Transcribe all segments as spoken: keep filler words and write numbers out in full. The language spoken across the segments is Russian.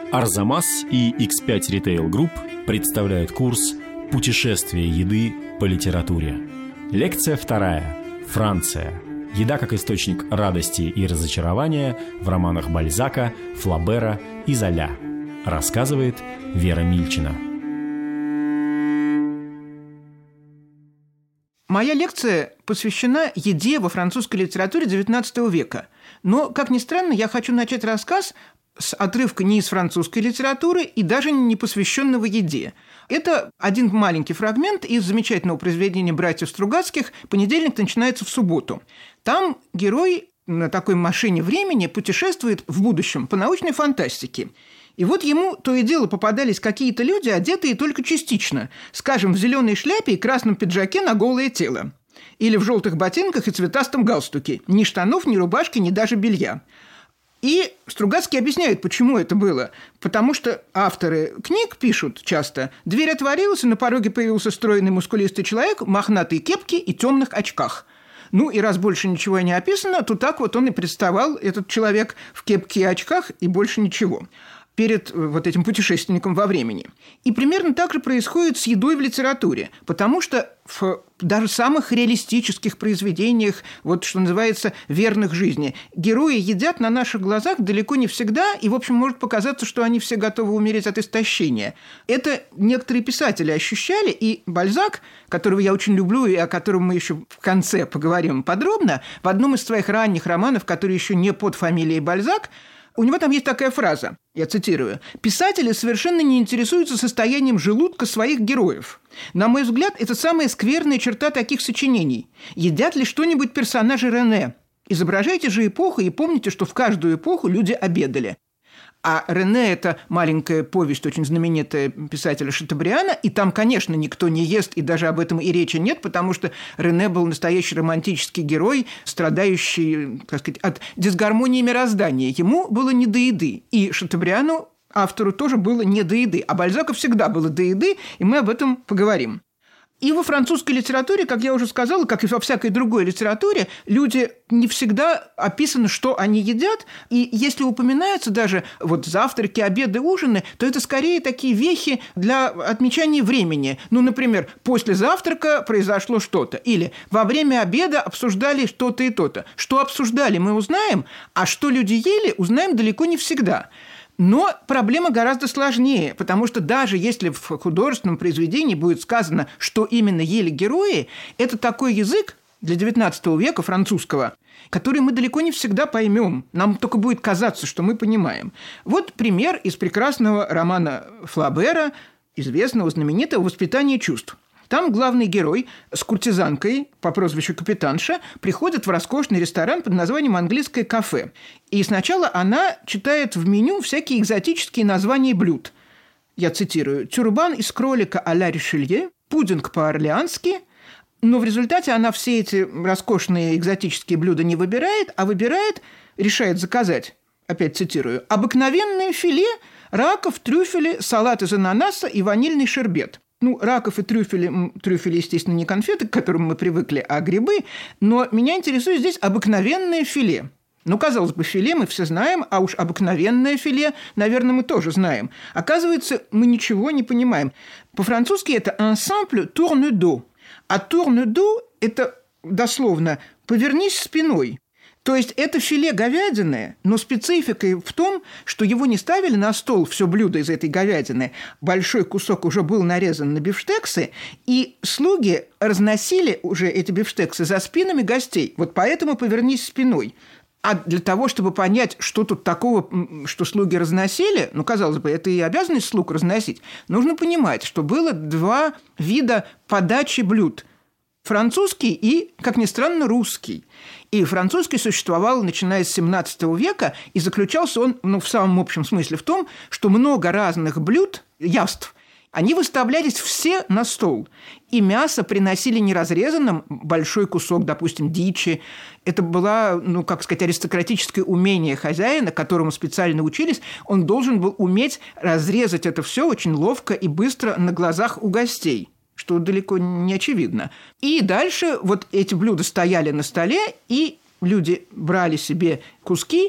Арзамас и икс пять Retail Group представляют курс «Путешествие еды по литературе». Лекция вторая. Франция. Еда как источник радости и разочарования в романах Бальзака, Флабера и Золя. Рассказывает Вера Мильчина. Моя лекция посвящена еде во французской литературе девятнадцатого века. Но, как ни странно, я хочу начать рассказ с отрывка не из французской литературы и даже не посвященного еде. Это один маленький фрагмент из замечательного произведения братьев Стругацких «Понедельник начинается в субботу». Там герой на такой машине времени путешествует в будущем по научной фантастике. И вот ему то и дело попадались какие-то люди, одетые только частично, скажем, в зеленой шляпе и красном пиджаке на голое тело. Или в желтых ботинках и цветастом галстуке. Ни штанов, ни рубашки, ни даже белья. И Стругацкие объясняют, почему это было. Потому что авторы книг пишут часто: дверь отворилась, и на пороге появился стройный мускулистый человек в мохнатой кепке и темных очках. Ну, и раз больше ничего не описано, то так вот он и представал, этот человек в кепке и очках, и больше ничего перед вот этим путешественником во времени. И примерно так же происходит с едой в литературе, потому что в даже самых реалистических произведениях, вот что называется, верных жизни, герои едят на наших глазах далеко не всегда, и, в общем, может показаться, что они все готовы умереть от истощения. Это некоторые писатели ощущали, и Бальзак, которого я очень люблю и о котором мы еще в конце поговорим подробно, в одном из своих ранних романов, который еще не под фамилией Бальзак, у него там есть такая фраза, я цитирую: «Писатели совершенно не интересуются состоянием желудка своих героев. На мой взгляд, это самая скверная черта таких сочинений. Едят ли что-нибудь персонажи Рене? Изображайте же эпоху и помните, что в каждую эпоху люди обедали». А Рене – это маленькая повесть, очень знаменитая писателя Шатобриана, и там, конечно, никто не ест, и даже об этом и речи нет, потому что Рене был настоящий романтический герой, страдающий, так сказать, от дисгармонии мироздания. Ему было не до еды, и Шатобриану, автору, тоже было не до еды, а Бальзаку всегда было до еды, и мы об этом поговорим. И во французской литературе, как я уже сказала, как и во всякой другой литературе, люди не всегда описаны, что они едят. И если упоминаются даже вот завтраки, обеды, ужины, то это скорее такие вехи для отмечания времени. Ну, например, после завтрака произошло что-то. Или во время обеда обсуждали что-то и то-то. Что обсуждали, мы узнаем, а что люди ели, узнаем далеко не всегда. Но проблема гораздо сложнее, потому что даже если в художественном произведении будет сказано, что именно ели герои, это такой язык для девятнадцатого века французского, который мы далеко не всегда поймем. Нам только будет казаться, что мы понимаем. Вот пример из прекрасного романа Флабера, известного, знаменитого «Воспитание чувств». Там главный герой с куртизанкой по прозвищу Капитанша приходит в роскошный ресторан под названием «Английское кафе». И сначала она читает в меню всякие экзотические названия блюд. Я цитирую: «Тюрбан из кролика а-ля Ришелье», «Пудинг по-орлеански». Но в результате она все эти роскошные экзотические блюда не выбирает, а выбирает, решает заказать, опять цитирую, «обыкновенное филе, раков, трюфели, салат из ананаса и ванильный шербет». Ну, раков и трюфели, трюфели, естественно, не конфеты, к которым мы привыкли, а грибы, но меня интересует здесь обыкновенное филе. Ну, казалось бы, филе мы все знаем, а уж обыкновенное филе, наверное, мы тоже знаем. Оказывается, мы ничего не понимаем. По-французски это «un simple tourne dos», а «tourne dos» – это дословно «повернись спиной». То есть это филе говядины, но специфика в том, что его не ставили на стол все блюдо из этой говядины. Большой кусок уже был нарезан на бифштексы, и слуги разносили уже эти бифштексы за спинами гостей. Вот поэтому повернись спиной. А для того, чтобы понять, что тут такого, что слуги разносили, ну, казалось бы, это и обязанность слуг разносить, нужно понимать, что было два вида подачи блюд. Французский и, как ни странно, русский. И французский существовал, начиная с семнадцатого века, и заключался он, ну, в самом общем смысле в том, что много разных блюд, яств, они выставлялись все на стол. И мясо приносили неразрезанным, большой кусок, допустим, дичи. Это было, ну, как сказать, аристократическое умение хозяина, которому специально учились. Он должен был уметь разрезать это все очень ловко и быстро на глазах у гостей, что далеко не очевидно. И дальше вот эти блюда стояли на столе, и люди брали себе куски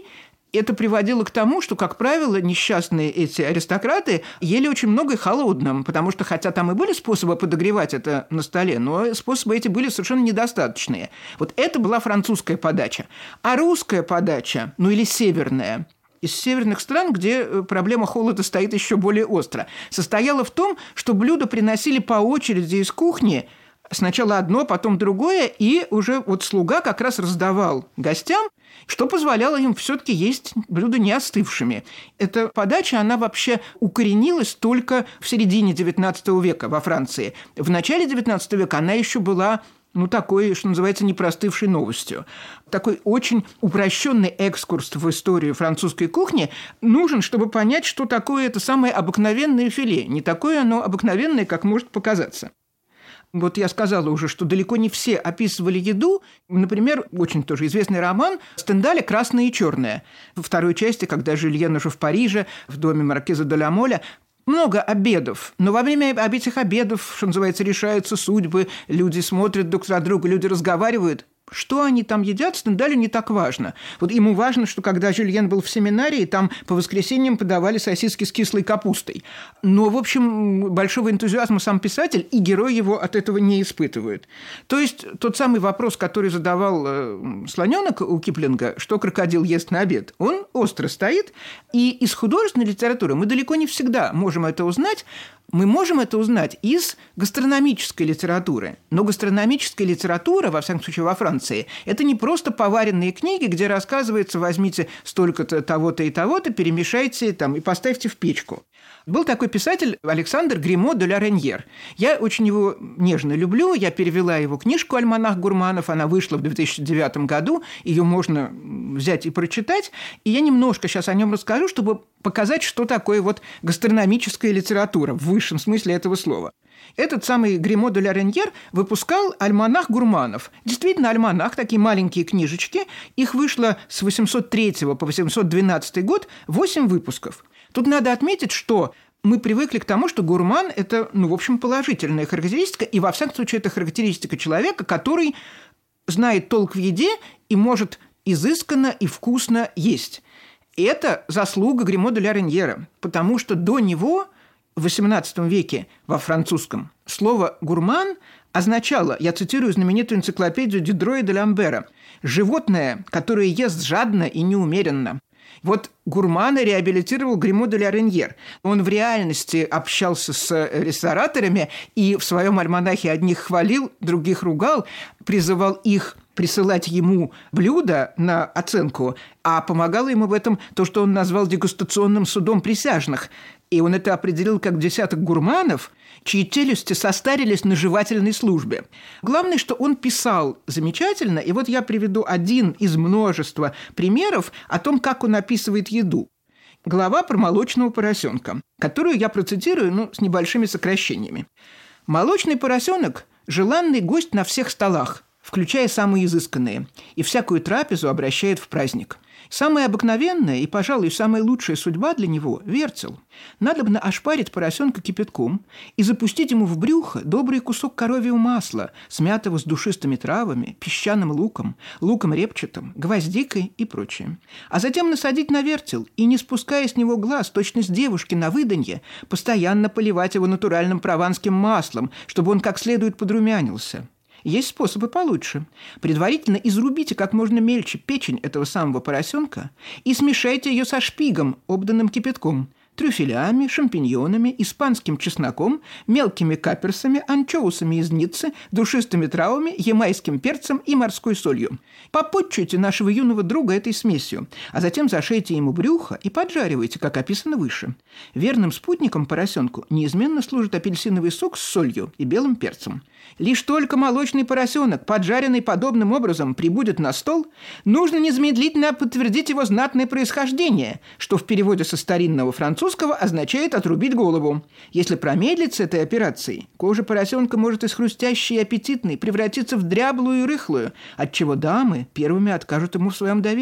Это приводило к тому, что, как правило, несчастные эти аристократы ели очень много и холодным, потому что, хотя там и были способы подогревать это на столе, но способы эти были совершенно недостаточные. Вот это была французская подача. А русская подача, ну или северная, из северных стран, где проблема холода стоит еще более остро, состояла в том, что блюда приносили по очереди из кухни, сначала одно, потом другое, и уже вот слуга как раз раздавал гостям, что позволяло им все-таки есть блюда не остывшими. Эта подача, она вообще укоренилась только в середине девятнадцатого века во Франции. В начале девятнадцатого века она еще была, ну, такой, что называется, непростывшей новостью. Такой очень упрощенный экскурс в историю французской кухни нужен, чтобы понять, что такое это самое обыкновенное филе. Не такое оно обыкновенное, как может показаться. Вот я сказала уже, что далеко не все описывали еду. Например, очень тоже известный роман Стендаля «Красное и черное». Во второй части, когда Жюльен уже в Париже, в доме маркиза де ла Моля, много обедов, но во время этих обедов, что называется, решаются судьбы, люди смотрят друг на друга, люди разговаривают. Что они там едят, Стендалю не так важно. Вот ему важно, что когда Жюльен был в семинарии, там по воскресеньям подавали сосиски с кислой капустой. Но, в общем, большого энтузиазма сам писатель и герой его от этого не испытывают. То есть тот самый вопрос, который задавал э, слоненок у Киплинга, что крокодил ест на обед, он остро стоит. И из художественной литературы мы далеко не всегда можем это узнать. Мы можем это узнать из гастрономической литературы. Но гастрономическая литература, во всяком случае во Франции, это не просто поваренные книги, где рассказывается: возьмите столько-то того-то и того-то, перемешайте там, и поставьте в печку. Был такой писатель Александр Гримо де ла Реньер. Я очень его нежно люблю. Я перевела его книжку «Альманах гурманов». Она вышла в две тысячи девятом году. Ее можно взять и прочитать. И я немножко сейчас о нем расскажу, чтобы показать, что такое вот гастрономическая литература в высшем смысле этого слова. Этот самый Гримо де ла Реньер выпускал «Альманах гурманов». Действительно, альманах, такие маленькие книжечки. Их вышло с восемьсот третьего по восемьсот двенадцатый год восемь выпусков. Тут надо отметить, что мы привыкли к тому, что гурман – это, ну, в общем, положительная характеристика, и, во всяком случае, это характеристика человека, который знает толк в еде и может изысканно и вкусно есть. И это заслуга Гримо де ла Реньера, потому что до него в восемнадцатом веке во французском слово «гурман» означало, я цитирую знаменитую энциклопедию Дидро и де Ламбера, «животное, которое ест жадно и неумеренно». Вот гурмана реабилитировал Гримо де ла Реньер. Он в реальности общался с рестораторами и в своем альманахе одних хвалил, других ругал, призывал их присылать ему блюда на оценку, а помогало ему в этом то, что он назвал дегустационным судом присяжных. И он это определил как десяток гурманов, чьи челюсти состарились на жевательной службе. Главное, что он писал замечательно, и вот я приведу один из множества примеров о том, как он описывает еду. Глава про молочного поросенка, которую я процитирую, ну, с небольшими сокращениями. «Молочный поросенок – желанный гость на всех столах, включая самые изысканные, и всякую трапезу обращает в праздник. Самая обыкновенная и, пожалуй, самая лучшая судьба для него – вертел. Надобно ошпарить поросенка кипятком и запустить ему в брюхо добрый кусок коровьего масла, смятого с душистыми травами, песчаным луком, луком репчатым, гвоздикой и прочее. А затем насадить на вертел и, не спуская с него глаз, точно с девушки на выданье, постоянно поливать его натуральным прованским маслом, чтобы он как следует подрумянился». Есть способы получше. Предварительно изрубите как можно мельче печень этого самого поросенка и смешайте ее со шпигом, обданным кипятком, трюфелями, шампиньонами, испанским чесноком, мелкими каперсами, анчоусами из Ниццы, душистыми травами, ямайским перцем и морской солью. Попотчуйте нашего юного друга этой смесью, а затем зашейте ему брюхо и поджаривайте, как описано выше. Верным спутником поросенку неизменно служит апельсиновый сок с солью и белым перцем. Лишь только молочный поросенок, поджаренный подобным образом, прибудет на стол, нужно незамедлительно подтвердить его знатное происхождение, что в переводе со старинного французского означает «отрубить голову». Если промедлить с этой операцией, кожа поросенка может из хрустящей и аппетитной превратиться в дряблую и рыхлую, отчего дамы первыми откажут ему в своем доверии.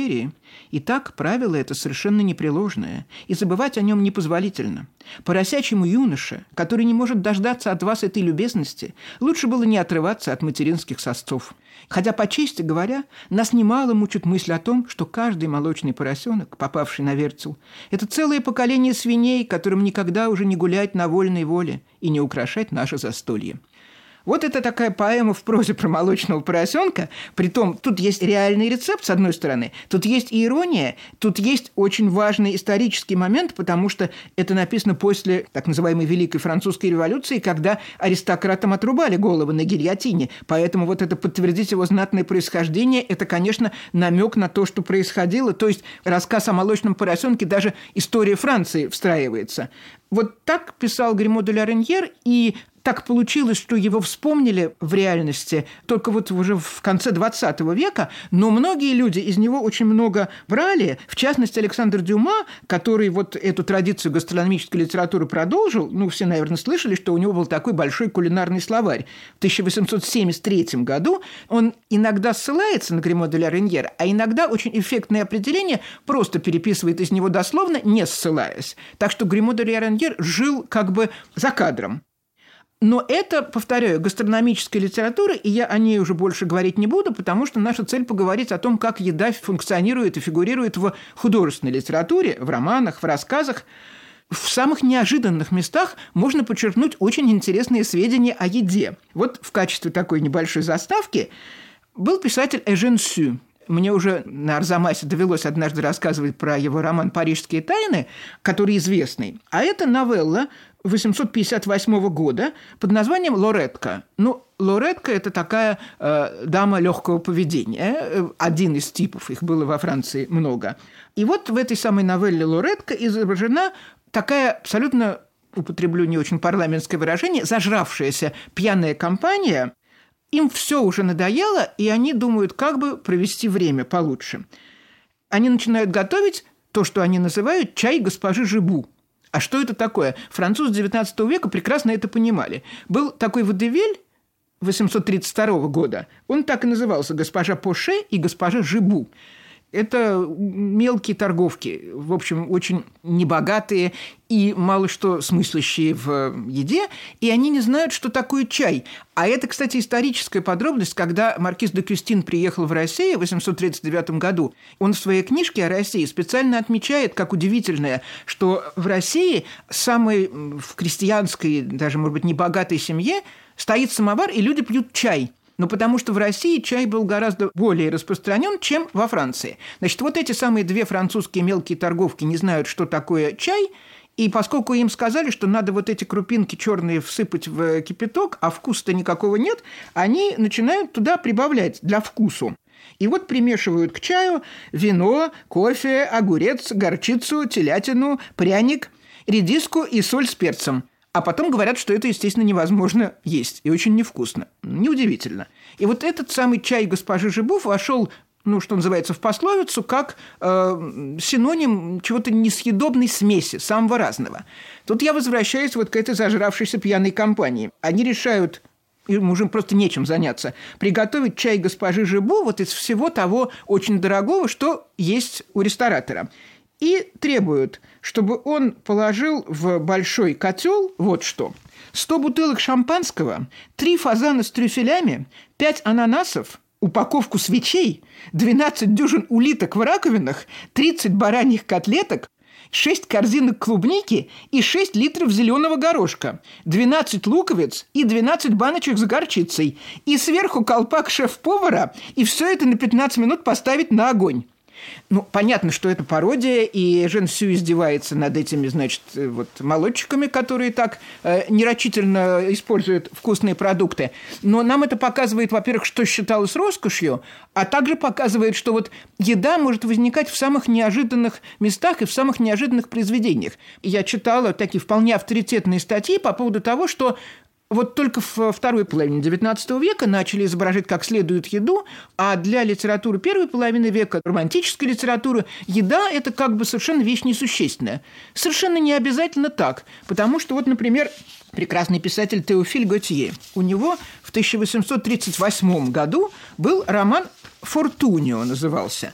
Итак, правило это совершенно непреложное, и забывать о нем непозволительно. Поросячьему юноше, который не может дождаться от вас этой любезности, лучше было не отрываться от материнских сосцов. Хотя, по чести говоря, нас немало мучит мысль о том, что каждый молочный поросенок, попавший на вертел, это целое поколение свиней, которым никогда уже не гулять на вольной воле и не украшать наше застолье. Вот это такая поэма в прозе про молочного поросенка. Притом тут есть реальный рецепт, с одной стороны, тут есть и ирония, тут есть очень важный исторический момент, потому что это написано после так называемой Великой Французской революции, когда аристократам отрубали головы на гильотине. Поэтому вот это подтвердить его знатное происхождение, это, конечно, намек на то, что происходило. То есть рассказ о молочном поросенке, даже история Франции встраивается. Вот так писал Гримо де ла Рейньер, и так получилось, что его вспомнили в реальности только вот уже в конце двадцатого века, но многие люди из него очень много брали, в частности, Александр Дюма, который вот эту традицию гастрономической литературы продолжил. Ну, все, наверное, слышали, что у него был такой большой кулинарный словарь. В тысяча восемьсот семьдесят третьем году он иногда ссылается на Гримо де ла Рейньер, а иногда очень эффектное определение просто переписывает из него дословно, не ссылаясь. Так что Гримо де ла Рейньер жил как бы за кадром. Но это, повторяю, гастрономическая литература, и я о ней уже больше говорить не буду, потому что наша цель поговорить о том, как еда функционирует и фигурирует в художественной литературе, в романах, в рассказах. В самых неожиданных местах можно подчеркнуть очень интересные сведения о еде. Вот в качестве такой небольшой заставки был писатель Эжен Сю. Мне уже на Арзамасе довелось однажды рассказывать про его роман «Парижские тайны», который известный. А это новелла восемьсот пятьдесят восьмого года под названием «Лоретка». Ну, Лоретка – это такая э, дама легкого поведения. Один из типов, их было во Франции много. И вот в этой самой новелле «Лоретка» изображена такая абсолютно, употреблю не очень парламентское выражение, зажравшаяся пьяная компания. Им все уже надоело, и они думают, как бы провести время получше. Они начинают готовить то, что они называют «чай госпожи Жибу». А что это такое? Французы девятнадцатого века прекрасно это понимали. Был такой водевиль восемьсот тридцать второго года. Он так и назывался «Госпожа Поше» и «Госпожа Жибу». Это мелкие торговки, в общем, очень небогатые и мало что смыслящие в еде, и они не знают, что такое чай. А это, кстати, историческая подробность, когда маркиз де Кюстин приехал в Россию в восемьсот тридцать девятом году, он в своей книжке о России специально отмечает, как удивительное, что в России самой в крестьянской, даже, может быть, небогатой семье стоит самовар, и люди пьют чай. Ну, потому что в России чай был гораздо более распространен, чем во Франции. Значит, вот эти самые две французские мелкие торговки не знают, что такое чай, и поскольку им сказали, что надо вот эти крупинки черные всыпать в кипяток, а вкуса-то никакого нет, они начинают туда прибавлять для вкусу. И вот примешивают к чаю вино, кофе, огурец, горчицу, телятину, пряник, редиску и соль с перцем. А потом говорят, что это, естественно, невозможно есть и очень невкусно. Неудивительно. И вот этот самый чай госпожи Жибу вошел, ну, что называется, в пословицу, как э, синоним чего-то несъедобной смеси, самого разного. Тут я возвращаюсь вот к этой зажравшейся пьяной компании. Они решают, им уже просто нечем заняться, приготовить чай госпожи Жибу вот из всего того очень дорогого, что есть у ресторатора. И требуют, чтобы он положил в большой котел вот что: сто бутылок шампанского, три фазана с трюфелями, пять ананасов, упаковку свечей, двенадцать дюжин улиток в раковинах, тридцать бараньих котлеток, шесть корзинок клубники и шесть литров зеленого горошка, двенадцать луковиц и двенадцать баночек с горчицей, и сверху колпак шеф-повара, и все это на пятнадцать минут поставить на огонь. Ну, понятно, что это пародия, и Жен Сю издевается над этими, значит, вот молодчиками, которые так э, нерочительно используют вкусные продукты. Но нам это показывает, во-первых, что считалось роскошью, а также показывает, что вот еда может возникать в самых неожиданных местах и в самых неожиданных произведениях. Я читала такие вполне авторитетные статьи по поводу того, что вот только в второй половине девятнадцатого века начали изображать как следует еду, а для литературы первой половины века, романтической литературы, еда – это как бы совершенно вещь несущественная. Совершенно не обязательно так, потому что вот, например, прекрасный писатель Теофиль Готье, у него в тысяча восемьсот тридцать восьмом году был роман «Фортунио» назывался.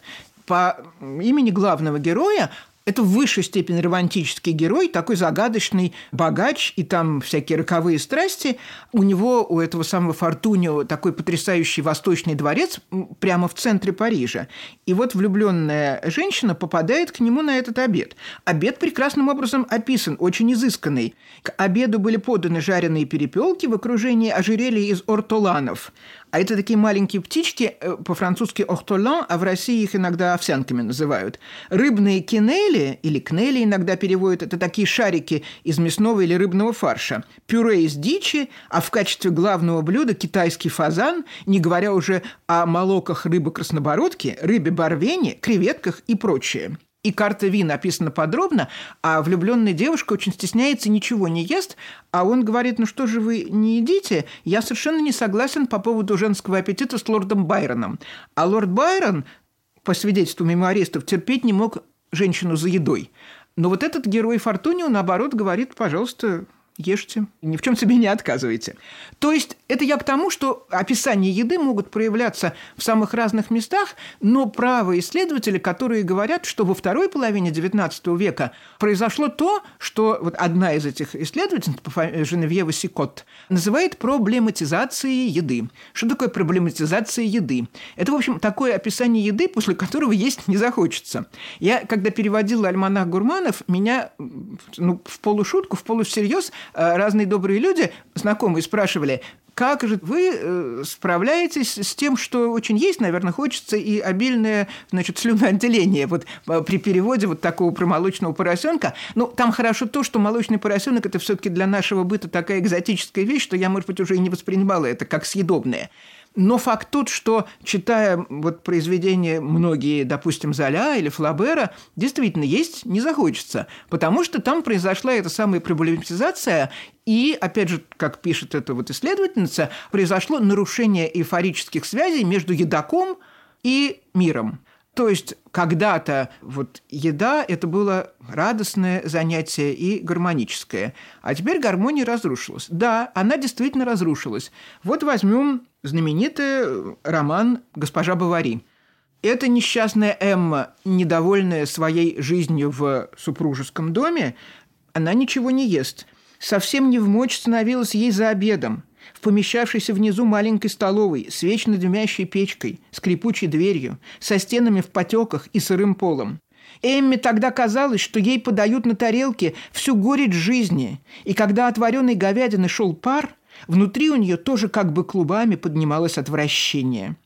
по имени главного героя. Это в высшей степени романтический герой, такой загадочный богач, и там всякие роковые страсти. У него, у этого самого Фортунио, такой потрясающий восточный дворец прямо в центре Парижа. И вот влюбленная женщина попадает к нему на этот обед. Обед прекрасным образом описан, очень изысканный. К обеду были поданы жареные перепелки в окружении ожерелья из ортоланов. А это такие маленькие птички, по-французски «ортолан», а в России их иногда овсянками называют. Рыбные кинели, или кнели иногда переводят, это такие шарики из мясного или рыбного фарша. Пюре из дичи, а в качестве главного блюда китайский фазан, не говоря уже о молоках рыбы-краснобородки, рыбе-барвене, креветках и прочее. И карта вин написана подробно, а влюбленная девушка очень стесняется, ничего не ест, а он говорит: ну что же вы не едите? Я совершенно не согласен по поводу женского аппетита с лордом Байроном. А лорд Байрон, по свидетельству мемуаристов, терпеть не мог женщину за едой. Но вот этот герой Фортунио, наоборот, говорит: пожалуйста, ешьте, ни в чем себе не отказывайте. То есть это я к тому, что описания еды могут проявляться в самых разных местах, но правы исследователи, которые говорят, что во второй половине девятнадцатого века произошло то, что вот одна из этих исследовательниц, Женевьева Сикот, называет проблематизацией еды. Что такое проблематизация еды? Это, в общем, такое описание еды, после которого есть не захочется. Я, когда переводила «Альманах гурманов», меня ну, в полушутку, в полусерьез разные добрые люди, знакомые, спрашивали: как же вы справляетесь с тем, что очень есть, наверное, хочется, и обильное, значит, слюноотделение вот при переводе вот такого про молочного поросенка. Ну, там хорошо то, что молочный поросенок – это все-таки для нашего быта такая экзотическая вещь, что я, может быть, уже и не воспринимала это как съедобное. Но факт тот, что, читая вот произведения многие, допустим, Золя или Флабера, действительно есть не захочется, потому что там произошла эта самая проблематизация, и, опять же, как пишет эта вот исследовательница, произошло нарушение эйфорических связей между едоком и миром. То есть когда-то вот еда – это было радостное занятие и гармоническое, а теперь гармония разрушилась. Да, она действительно разрушилась. Вот возьмем знаменитый роман «Госпожа Бовари». Эта несчастная Эмма, недовольная своей жизнью в супружеском доме, она ничего не ест. Совсем не вмочь становилась ей за обедом. В помещавшейся внизу маленькой столовой, с вечно дымящей печкой, скрипучей дверью, со стенами в потеках и сырым полом. Эмме тогда казалось, что ей подают на тарелке всю горечь жизни, и когда от вареной говядины шел пар, внутри у нее тоже как бы клубами поднималось отвращение.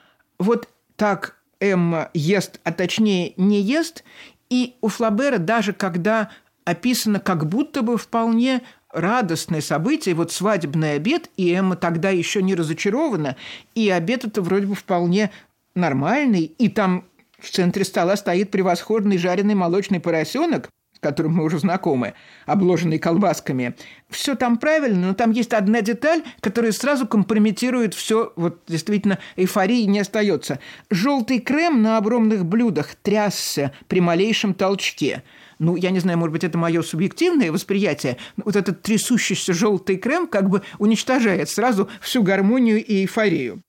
Вот так Эмма ест, а точнее не ест, и у Флабера даже когда описано как будто бы вполне радостное событие, вот свадебный обед, и Эмма тогда еще не разочарована, и обед это вроде бы вполне нормальный, и там в центре стола стоит превосходный жареный молочный поросенок, с которым мы уже знакомы, обложенный колбасками. Все там правильно, но там есть одна деталь, которая сразу компрометирует все, вот действительно эйфории не остается. Желтый крем на огромных блюдах трясся при малейшем толчке. Ну, я не знаю, может быть, это мое субъективное восприятие, но вот этот трясущийся желтый крем как бы уничтожает сразу всю гармонию и эйфорию.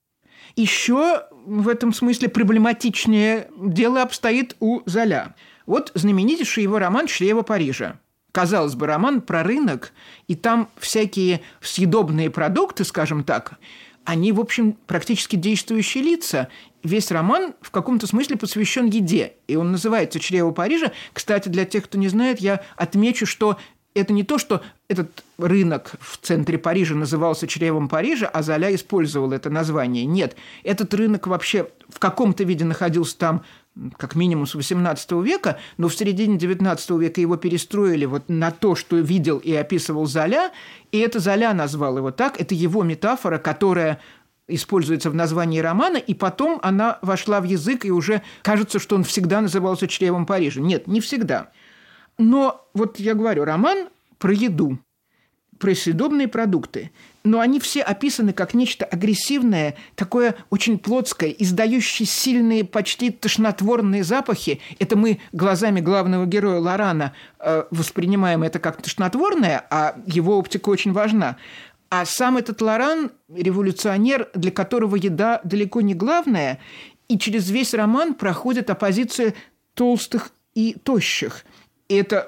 Еще в этом смысле проблематичнее дело обстоит у Золя. Вот знаменитейший его роман «Чрево Парижа». Казалось бы, роман про рынок, и там всякие съедобные продукты, скажем так, они, в общем, практически действующие лица. Весь роман в каком-то смысле посвящен еде, и он называется «Чрево Парижа». Кстати, для тех, кто не знает, я отмечу, что это не то, что этот рынок в центре Парижа назывался «Чревом Парижа», а Золя использовал это название. Нет, этот рынок вообще в каком-то виде находился там как минимум с восемнадцатого века, но в середине девятнадцатого века его перестроили вот на то, что видел и описывал Золя, и это Золя назвал его так, это его метафора, которая используется в названии романа, и потом она вошла в язык, и уже кажется, что он всегда назывался «Чревом Парижа». Нет, не всегда. Но вот я говорю, роман про еду, про съедобные продукты, но они все описаны как нечто агрессивное, такое очень плотское, издающее сильные, почти тошнотворные запахи. Это мы глазами главного героя Лорана э, воспринимаем это как тошнотворное, а его оптика очень важна. А сам этот Лоран – революционер, для которого еда далеко не главное, И через весь роман проходит оппозиция толстых и тощих. И это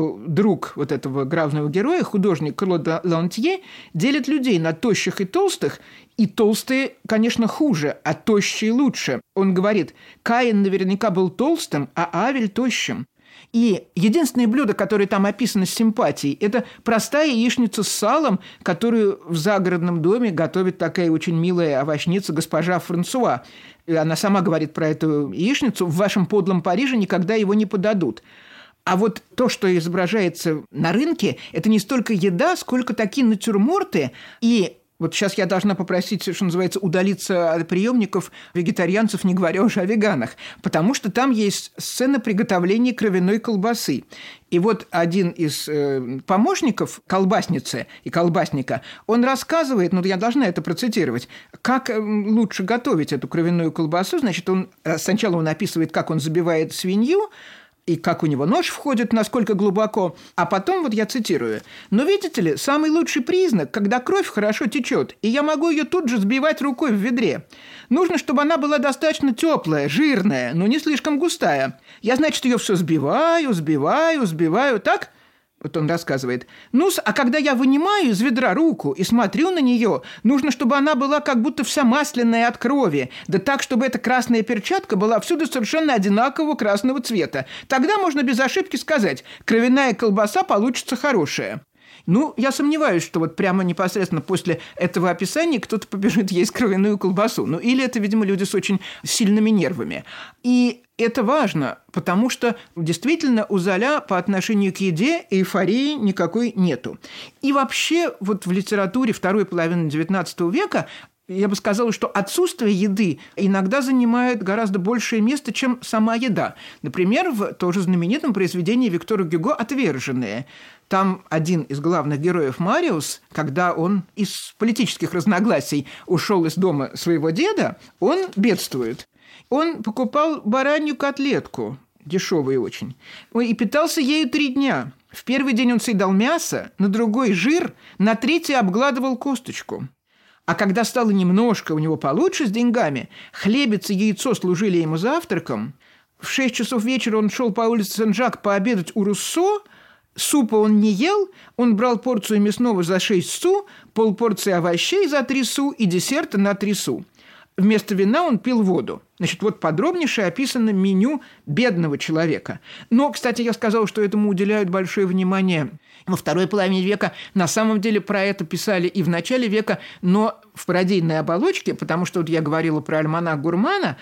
друг вот этого главного героя, художник Клод Лантье, делит людей на тощих и толстых, и толстые, конечно, хуже, а тощие лучше. Он говорит, Каин наверняка был толстым, а Авель тощим. И единственное блюдо, которое там описано с симпатией, это простая яичница с салом, которую в загородном доме готовит такая очень милая овощница госпожа Франсуа. Она сама говорит про эту яичницу, в вашем подлом Париже никогда его не подадут. А вот то, что изображается на рынке, это не столько еда, сколько такие натюрморты. И вот сейчас я должна попросить, что называется, удалиться от приемников вегетарианцев, не говоря уже о веганах, потому что там есть сцена приготовления кровяной колбасы. И вот один из э, помощников колбасницы и колбасника, он рассказывает, ну, я должна это процитировать, как лучше готовить эту кровяную колбасу. Значит, он сначала он описывает, как он забивает свинью, и как у него нож входит, насколько глубоко. А потом, вот я цитирую, «Но видите ли, самый лучший признак, когда кровь хорошо течет, и я могу ее тут же сбивать рукой в ведре. Нужно, чтобы она была достаточно теплая, жирная, но не слишком густая. Я, значит, ее все сбиваю, сбиваю, сбиваю, так?» Вот он рассказывает. ну а когда я вынимаю из ведра руку и смотрю на нее, нужно, чтобы она была как будто вся масляная от крови, да так, чтобы эта красная перчатка была всюду совершенно одинакового красного цвета. Тогда можно без ошибки сказать, кровяная колбаса получится хорошая. Ну, я сомневаюсь, что вот прямо непосредственно после этого описания кто-то побежит есть кровяную колбасу. Ну, или это, видимо, люди с очень сильными нервами. И это важно, потому что действительно у Золя по отношению к еде эйфории никакой нету. И вообще вот в литературе второй половины девятнадцатого века я бы сказала, что отсутствие еды иногда занимает гораздо большее место, чем сама еда. Например, в тоже знаменитом произведении Виктора Гюго «Отверженные». Там один из главных героев, Мариус, когда он из политических разногласий ушел из дома своего деда, он бедствует. Он покупал баранью котлетку, дешевую очень, и питался ею три дня. В первый день он съедал мясо, на другой – жир, на третий обгладывал косточку. А когда стало немножко у него получше с деньгами, хлебец и яйцо служили ему завтраком. В шесть часов вечера он шел по улице Сен-Жак пообедать у Руссо. Супа он не ел, он брал порцию мясного за шесть су, полпорции овощей за три су и десерта на три су. Вместо вина он пил воду. Значит, вот подробнейше описано меню бедного человека. Но, кстати, я сказал, что этому уделяют большое внимание во второй половине века. На самом деле про это писали и в начале века, но в пародийной оболочке, потому что вот я говорила про альманах Гурмана,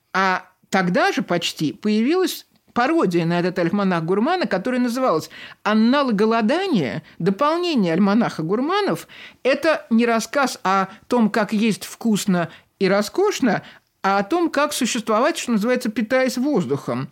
а тогда же почти появилась пародия на этот альманах Гурмана, которая называлась «Анналы голодания. Дополнение альманаха Гурманов». Это не рассказ о том, как есть вкусно и роскошно, а о том, как существовать, что называется, питаясь воздухом.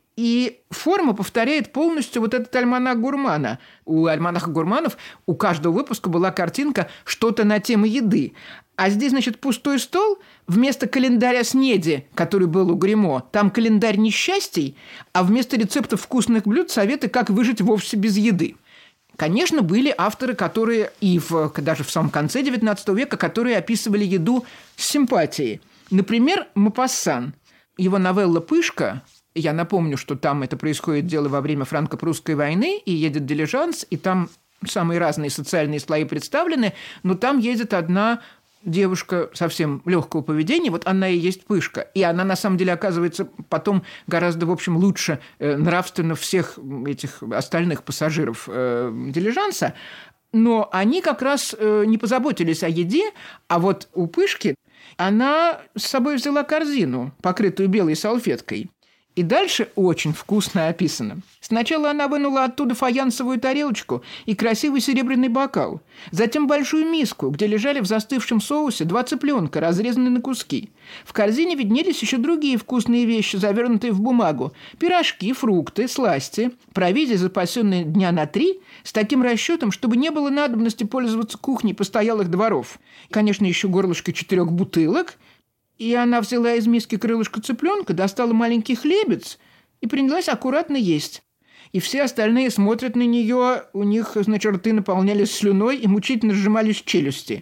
И форма повторяет полностью вот этот альманах Гурмана. У альманаха Гурманов у каждого выпуска была картинка «Что-то на тему еды». А здесь, значит, пустой стол, вместо календаря снеди, который был у Гримо, там календарь несчастий, а вместо рецептов вкусных блюд советы, как выжить вовсе без еды. Конечно, были авторы, которые и в, даже в самом конце девятнадцатого века, которые описывали еду с симпатией. Например, Мопассан. Его новелла «Пышка», я напомню, что там это происходит дело во время франко-прусской войны, и едет дилижанс, и там самые разные социальные слои представлены, но там едет одна девушка совсем легкого поведения, вот она и есть Пышка. И она, на самом деле, оказывается потом гораздо, в общем, лучше э, нравственно всех этих остальных пассажиров э, дилижанса. Но они как раз э, не позаботились о еде, а вот у Пышки она с собой взяла корзину, покрытую белой салфеткой. И дальше очень вкусно описано. Сначала она вынула оттуда фаянсовую тарелочку и красивый серебряный бокал. Затем большую миску, где лежали в застывшем соусе два цыпленка, разрезанные на куски. В корзине виднелись еще другие вкусные вещи, завернутые в бумагу. Пирожки, фрукты, сласти, провизия, запасенная дня на три, с таким расчетом, чтобы не было надобности пользоваться кухней постоялых дворов. Конечно, еще горлышко четырех бутылок. И она взяла из миски крылышко цыпленка, достала маленький хлебец и принялась аккуратно есть. И все остальные смотрят на нее, у них, значит, рты наполнялись слюной и мучительно сжимались челюсти.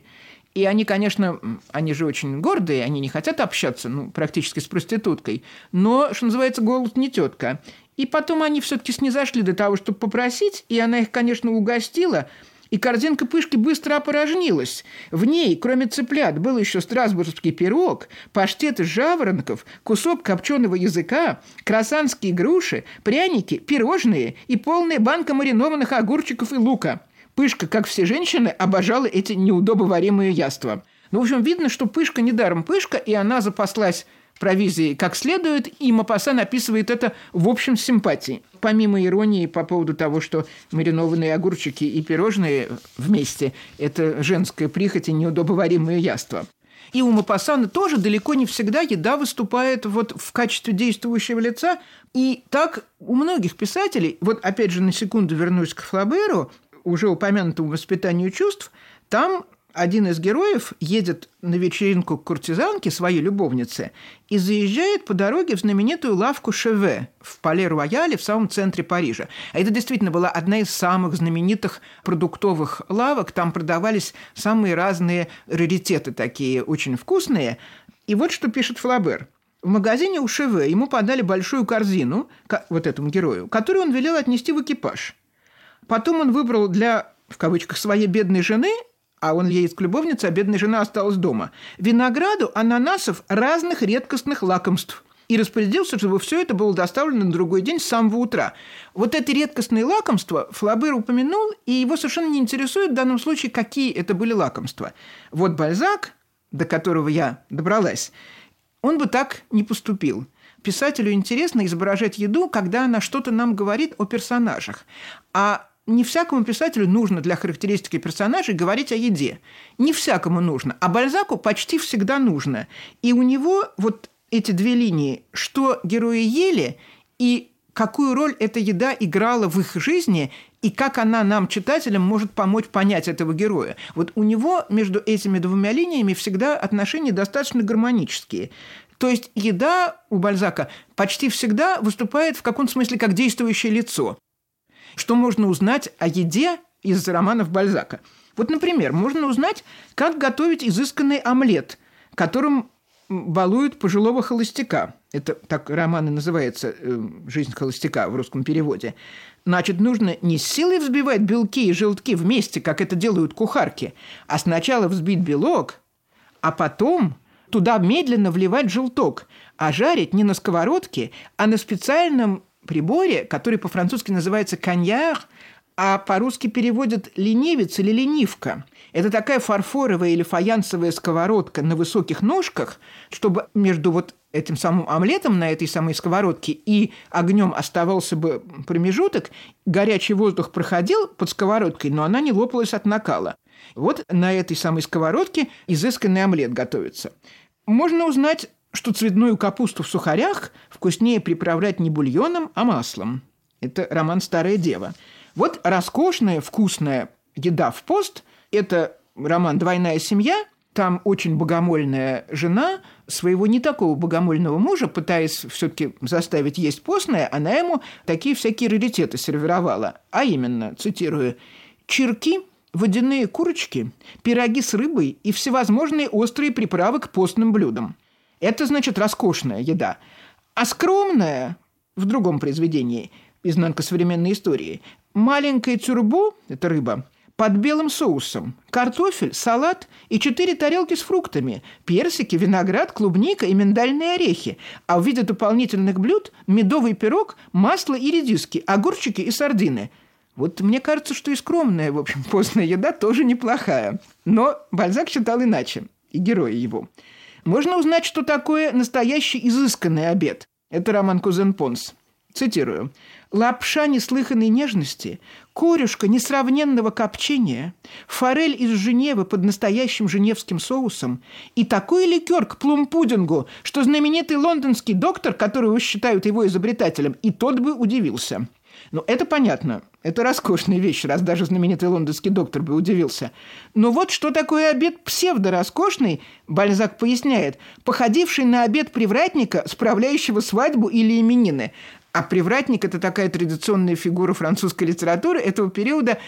И они, конечно, они же очень гордые, они не хотят общаться, ну, практически с проституткой. Но, что называется, голод не тетка. И потом они все-таки снизошли до того, чтобы попросить, и она их, конечно, угостила, и корзинка пышки быстро опорожнилась. В ней, кроме цыплят, был еще страсбургский пирог, паштет из жаворонков, кусок копченого языка, красанские груши, пряники, пирожные и полная банка маринованных огурчиков и лука. Пышка, как все женщины, обожала эти неудобоваримые яства. Ну, в общем, видно, что Пышка недаром Пышка, и она запаслась провизией как следует, и Мопассан описывает это в общем с симпатией. Помимо иронии по поводу того, что маринованные огурчики и пирожные вместе – это женская прихоть и неудобоваримые яства. И у Мопассана тоже далеко не всегда еда выступает вот в качестве действующего лица. И так у многих писателей, вот опять же на секунду вернусь к Флаберу, уже упомянутому «Воспитанию чувств», там один из героев едет на вечеринку к куртизанке, своей любовнице, и заезжает по дороге в знаменитую лавку Шеве в Пале-Рояле в самом центре Парижа. А это действительно была одна из самых знаменитых продуктовых лавок. Там продавались самые разные раритеты, такие очень вкусные. И вот что пишет Флабер. В магазине у Шеве ему подали большую корзину, вот этому герою, которую он велел отнести в экипаж. Потом он выбрал для, в кавычках, своей бедной жены, а он едет к любовнице, а бедная жена осталась дома, винограду, ананасов, разных редкостных лакомств. И распорядился, чтобы все это было доставлено на другой день с самого утра. Вот эти редкостные лакомства Флабер упомянул, и его совершенно не интересует в данном случае, какие это были лакомства. Вот Бальзак, до которого я добралась, он бы так не поступил. Писателю интересно изображать еду, когда она что-то нам говорит о персонажах. А не всякому писателю нужно для характеристики персонажей говорить о еде. Не всякому нужно, а Бальзаку почти всегда нужно. И у него вот эти две линии, что герои ели и какую роль эта еда играла в их жизни, и как она нам, читателям, может помочь понять этого героя. Вот у него между этими двумя линиями всегда отношения достаточно гармонические. То есть еда у Бальзака почти всегда выступает в каком-то смысле как действующее лицо. Что можно узнать о еде из романов Бальзака? Вот, например, можно узнать, как готовить изысканный омлет, которым балуют пожилого холостяка. Это так роман и называется «Жизнь холостяка» в русском переводе. Значит, нужно не с силой взбивать белки и желтки вместе, как это делают кухарки, а сначала взбить белок, а потом туда медленно вливать желток, а жарить не на сковородке, а на специальном приборе, который по-французски называется «каньяр», а по-русски переводят «ленивец» или «ленивка». Это такая фарфоровая или фаянсовая сковородка на высоких ножках, чтобы между вот этим самым омлетом на этой самой сковородке и огнем оставался бы промежуток, горячий воздух проходил под сковородкой, но она не лопалась от накала. Вот на этой самой сковородке изысканный омлет готовится. Можно узнать, что цветную капусту в сухарях вкуснее приправлять не бульоном, а маслом. Это роман «Старая дева». Вот роскошная, вкусная еда в пост – это роман «Двойная семья». Там очень богомольная жена своего не такого богомольного мужа, пытаясь все-таки заставить есть постное, она ему такие всякие раритеты сервировала. А именно, цитирую, «чирки, водяные курочки, пироги с рыбой и всевозможные острые приправы к постным блюдам». Это, значит, роскошная еда. А скромная, в другом произведении, «Изнанка современной истории», маленькое тюрбо, это рыба, под белым соусом, картофель, салат и четыре тарелки с фруктами, персики, виноград, клубника и миндальные орехи, а в виде дополнительных блюд медовый пирог, масло и редиски, огурчики и сардины. Вот мне кажется, что и скромная, в общем, постная еда тоже неплохая. Но Бальзак считал иначе, и герои его. Можно узнать, что такое настоящий изысканный обед. Это роман «Кузен Понс». Цитирую. «Лапша неслыханной нежности, корюшка несравненного копчения, форель из Женевы под настоящим женевским соусом и такой ликер к плум-пудингу, что знаменитый лондонский доктор, которого считают его изобретателем, и тот бы удивился». Ну, это понятно. Это роскошная вещь, раз даже знаменитый лондонский доктор бы удивился. Но вот что такое обед псевдороскошный, Бальзак поясняет, походивший на обед привратника, справляющего свадьбу или именины. А привратник – это такая традиционная фигура французской литературы этого периода,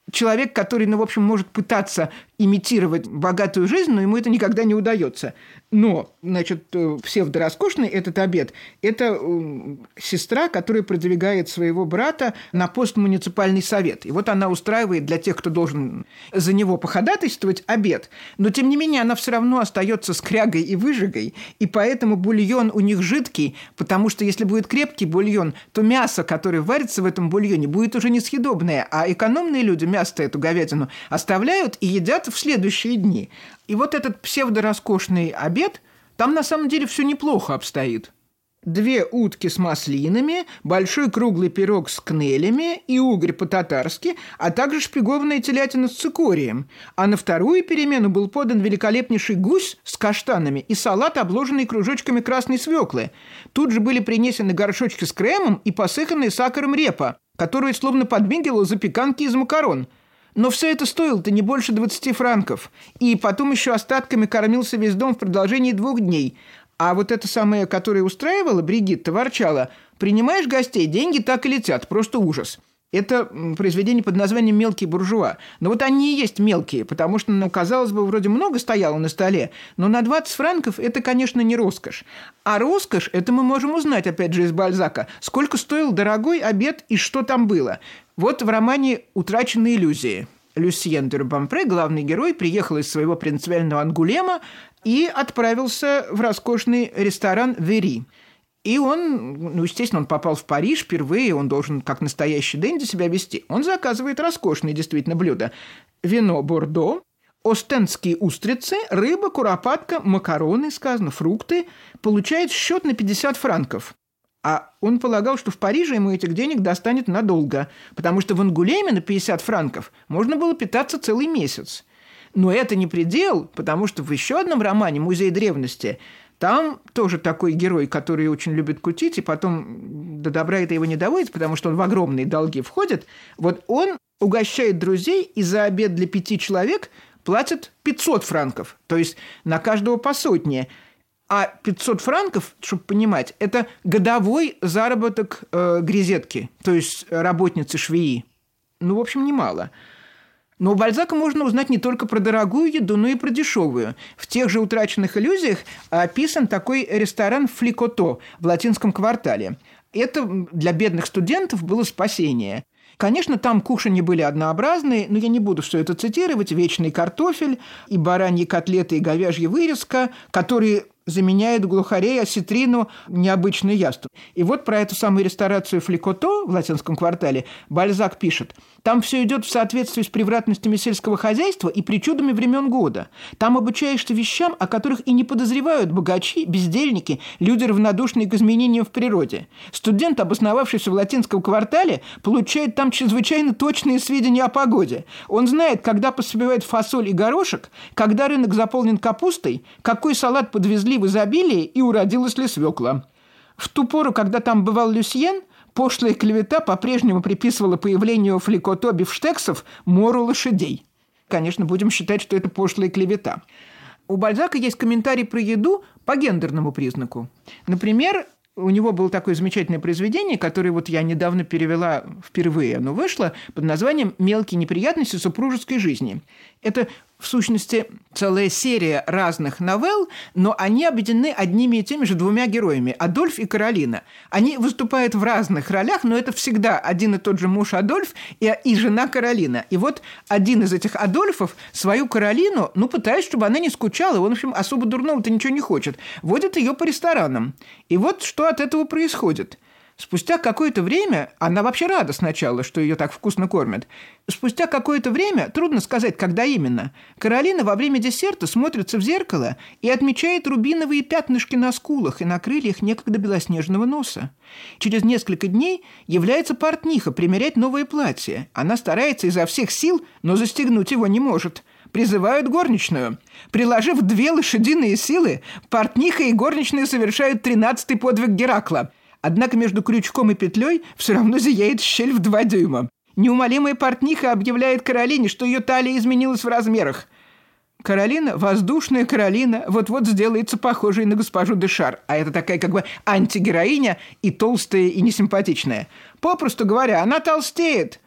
человек, который, ну, в общем, может пытаться имитировать богатую жизнь, но ему это никогда не удается. Но, значит, псевдороскошный этот обед – это сестра, которая продвигает своего брата на пост в муниципальный совет. И вот она устраивает для тех, кто должен за него походатайствовать, обед. Но, тем не менее, она все равно остается скрягой и выжигой, и поэтому бульон у них жидкий, потому что если будет крепкий бульон, то мясо, которое варится в этом бульоне, будет уже несъедобное, а экономные люди мясо эту говядину оставляют и едят в следующие дни. И вот этот псевдороскошный обед, там на самом деле все неплохо обстоит. Две утки с маслинами, большой круглый пирог с кнелями и угорь по-татарски, а также шпигованная телятина с цикорием. А на вторую перемену был подан великолепнейший гусь с каштанами и салат, обложенный кружочками красной свеклы. Тут же были принесены горшочки с кремом и посыханная сахаром репа, которую словно подмигивала запеканки из макарон. Но все это стоило-то не больше двадцати франков. И потом еще остатками кормился весь дом в продолжении двух дней. А вот эта самая, которая устраивала, Бригитта, ворчала: «Принимаешь гостей, деньги так и летят, просто ужас». Это произведение под названием «Мелкие буржуа». Но вот они и есть мелкие, потому что, ну, казалось бы, вроде много стояло на столе, но на двадцать франков это, конечно, не роскошь. А роскошь, это мы можем узнать, опять же, из Бальзака, сколько стоил дорогой обед и что там было. Вот в романе «Утраченные иллюзии». Люсьен де Рубампре, главный герой, приехал из своего провинциального Ангулема и отправился в роскошный ресторан «Вери». И он, ну, естественно, он попал в Париж впервые, он должен как настоящий денди себя вести. Он заказывает роскошные действительно блюда. Вино Бордо, остендские устрицы, рыба, куропатка, макароны, сказано, фрукты. Получает счет на пятьдесят франков. А он полагал, что в Париже ему этих денег достанет надолго, потому что в Ангулеме на пятьдесят франков можно было питаться целый месяц. Но это не предел, потому что в еще одном романе «Музей древности» там тоже такой герой, который очень любит кутить, и потом до добра это его не доводит, потому что он в огромные долги входит. Вот он угощает друзей, и за обед для пяти человек платит пятьсот франков, то есть на каждого по сотне. А пятьсот франков, чтобы понимать, это годовой заработок э, грезетки, то есть работницы швеи. Ну, в общем, немало. Но у Бальзака можно узнать не только про дорогую еду, но и про дешевую. В тех же «Утраченных иллюзиях» описан такой ресторан «Фликото» в латинском квартале. Это для бедных студентов было спасение. Конечно, там кушанья были однообразные, но я не буду все это цитировать. Вечный картофель, и бараньи котлеты, и говяжья вырезка, которые заменяет глухарей, осетрину, необычное яство. И вот про эту самую ресторацию «Фликото» в латинском квартале Бальзак пишет: «Там все идет в соответствии с превратностями сельского хозяйства и причудами времен года. Там обучаешься вещам, о которых и не подозревают богачи, бездельники, люди, равнодушные к изменениям в природе. Студент, обосновавшийся в латинском квартале, получает там чрезвычайно точные сведения о погоде. Он знает, когда поспевает фасоль и горошек, когда рынок заполнен капустой, какой салат подвезли в изобилии и уродилась ли свекла. В ту пору, когда там бывал Люсьен, пошлая клевета по-прежнему приписывала появлению Фликото бифштексов мору лошадей». Конечно, будем считать, что это пошлая клевета. У Бальзака есть комментарий про еду по гендерному признаку. Например, у него было такое замечательное произведение, которое вот я недавно перевела впервые. Оно вышло под названием «Мелкие неприятности супружеской жизни». Это, в сущности, целая серия разных новелл, но они объединены одними и теми же двумя героями – Адольф и Каролина. Они выступают в разных ролях, но это всегда один и тот же муж Адольф и, и жена Каролина. И вот один из этих Адольфов свою Каролину, ну, пытается, чтобы она не скучала, он, в общем, особо дурного-то ничего не хочет, водит ее по ресторанам. И вот что от этого происходит. Спустя какое-то время, она вообще рада сначала, что ее так вкусно кормят. Спустя какое-то время, трудно сказать, когда именно, Каролина во время десерта смотрится в зеркало и отмечает рубиновые пятнышки на скулах и на крыльях некогда белоснежного носа. Через несколько дней является портниха примерять новое платье. Она старается изо всех сил, но застегнуть его не может. Призывают горничную. Приложив две лошадиные силы, портниха и горничная совершают тринадцатый подвиг Геракла. Однако между крючком и петлей все равно зияет щель в два дюйма. Неумолимая портниха объявляет Каролине, что ее талия изменилась в размерах. Каролина, воздушная Каролина, вот-вот сделается похожей на госпожу де Шар, а это такая как бы антигероиня и толстая, и несимпатичная. Попросту говоря, она толстеет.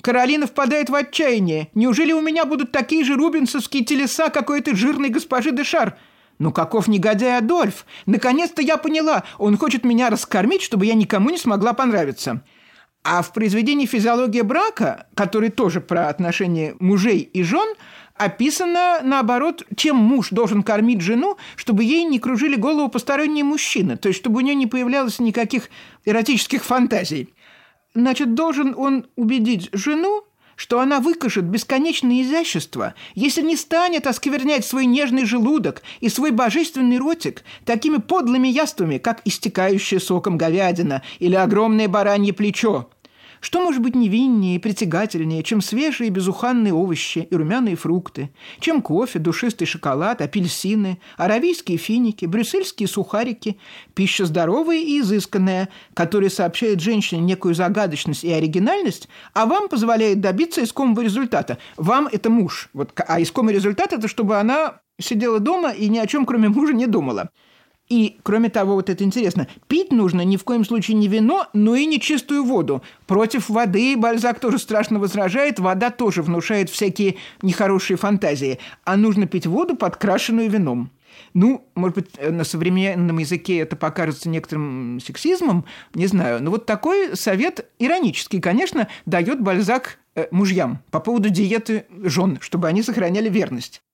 Каролина впадает в отчаяние. Неужели у меня будут такие же рубинсовские телеса, как у этой жирной госпожи де Шар? Ну, каков негодяй Адольф! Наконец-то я поняла, он хочет меня раскормить, чтобы я никому не смогла понравиться. А в произведении «Физиология брака», который тоже про отношения мужей и жен, описано, наоборот, чем муж должен кормить жену, чтобы ей не кружили голову посторонние мужчины, то есть чтобы у нее не появлялось никаких эротических фантазий. Значит, должен он убедить жену, что она выкажет бесконечное изящество, если не станет осквернять свой нежный желудок и свой божественный ротик такими подлыми яствами, как истекающая соком говядина или огромное баранье плечо. Что может быть невиннее и притягательнее, чем свежие безуханные овощи и румяные фрукты, чем кофе, душистый шоколад, апельсины, аравийские финики, брюссельские сухарики, пища здоровая и изысканная, которая сообщает женщине некую загадочность и оригинальность, а вам позволяет добиться искомого результата. Вам это муж, вот, а искомый результат – это чтобы она сидела дома и ни о чем, кроме мужа, не думала. И, кроме того, вот это интересно, пить нужно ни в коем случае не вино, но и не чистую воду. Против воды Бальзак тоже страшно возражает, вода тоже внушает всякие нехорошие фантазии. А нужно пить воду, подкрашенную вином. Ну, может быть, на современном языке это покажется некоторым сексизмом, не знаю. Но вот такой совет, иронический, конечно, дает Бальзак э, мужьям по поводу диеты жен, чтобы они сохраняли верность.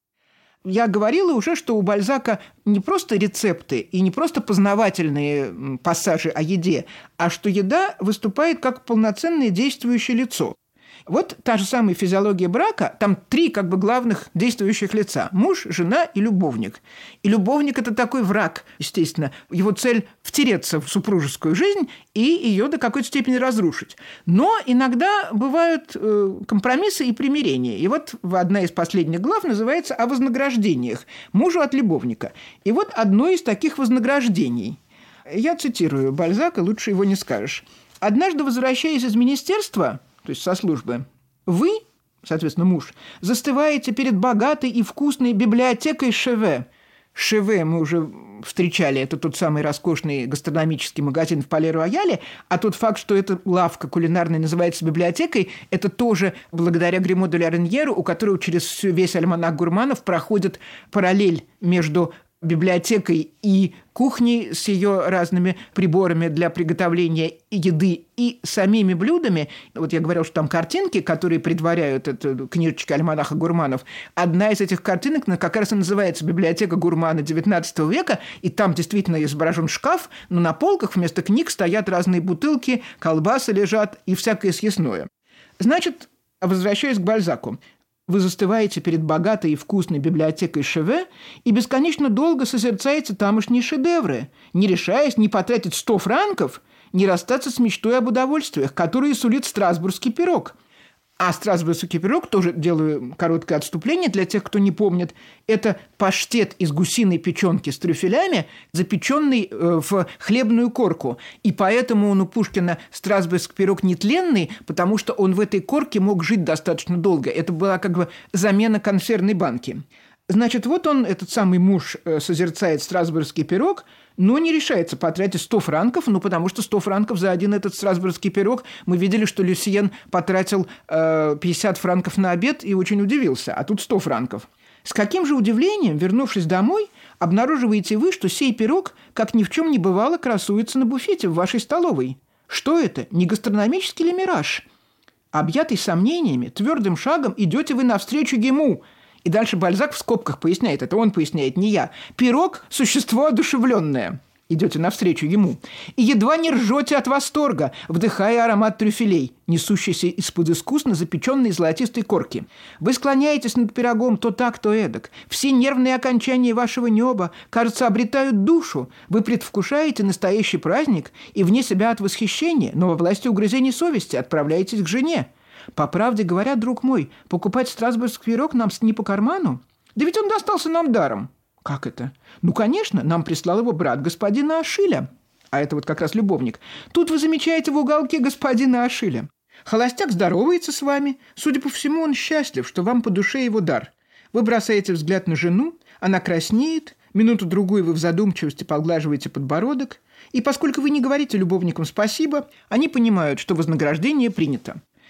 Я говорила уже, что у Бальзака не просто рецепты и не просто познавательные пассажи о еде, а что еда выступает как полноценное действующее лицо. Вот та же самая «Физиология брака», там три как бы главных действующих лица – муж, жена и любовник. И любовник – это такой враг, естественно. Его цель – втереться в супружескую жизнь и ее до какой-то степени разрушить. Но иногда бывают компромиссы и примирения. И вот одна из последних глав называется «О вознаграждениях. Мужу от любовника». И вот одно из таких вознаграждений. Я цитирую Бальзака, лучше его не скажешь. «Однажды, возвращаясь из министерства, то есть со службы, вы, соответственно, муж, застываете перед богатой и вкусной библиотекой Шеве». Шеве мы уже встречали, это тот самый роскошный гастрономический магазин в Пале-Рояле, а тот факт, что эта лавка кулинарная называется библиотекой, это тоже благодаря Гримо де ля Реньеру, у которого через весь альманах гурманов проходит параллель между библиотекой и кухней с ее разными приборами для приготовления еды и самими блюдами. Вот я говорил, что там картинки, которые предваряют эту книжечку альманаха гурманов. Одна из этих картинок как раз и называется «Библиотека гурмана девятнадцатого века», и там действительно изображен шкаф, но на полках вместо книг стоят разные бутылки, колбасы лежат и всякое съестное. Значит, возвращаясь к Бальзаку, вы застываете перед богатой и вкусной библиотекой Шеве и бесконечно долго созерцаете тамошние шедевры, не решаясь ни потратить сто франков, ни расстаться с мечтой об удовольствиях, которые сулит страсбургский пирог. А страсбургский пирог, тоже делаю короткое отступление для тех, кто не помнит, это паштет из гусиной печенки с трюфелями, запеченный в хлебную корку. И поэтому он у Пушкина страсбургский пирог нетленный, потому что он в этой корке мог жить достаточно долго. Это была как бы замена консервной банки. Значит, вот он, этот самый муж, созерцает страсбургский пирог, но не решается потратить сто франков, ну, потому что сто франков за один этот страсбургский пирог. Мы видели, что Люсьен потратил э, пятьдесят франков на обед и очень удивился, а тут сто франков. С каким же удивлением, вернувшись домой, обнаруживаете вы, что сей пирог, как ни в чем не бывало, красуется на буфете в вашей столовой? Что это? Не гастрономический ли мираж? Объятый сомнениями, твердым шагом идете вы навстречу ему. И дальше Бальзак в скобках поясняет, это он поясняет, не я. Пирог – существо одушевленное. Идете навстречу ему. И едва не ржете от восторга, вдыхая аромат трюфелей, несущийся из-под искусно запеченной золотистой корки. Вы склоняетесь над пирогом то так, то эдак. Все нервные окончания вашего неба, кажется, обретают душу. Вы предвкушаете настоящий праздник и вне себя от восхищения, но во власти угрызений совести отправляетесь к жене. По правде говоря, друг мой, покупать страсбургский пирог нам не по карману. Да ведь он достался нам даром. Как это? Ну, конечно, нам прислал его брат господина Ашиля. А это вот как раз любовник. Тут вы замечаете в уголке господина Ашиля. Холостяк здоровается с вами. Судя по всему, он счастлив, что вам по душе его дар. Вы бросаете взгляд на жену, она краснеет, минуту-другую вы в задумчивости поглаживаете подбородок, и поскольку вы не говорите любовникам спасибо, они понимают, что вознаграждение принято.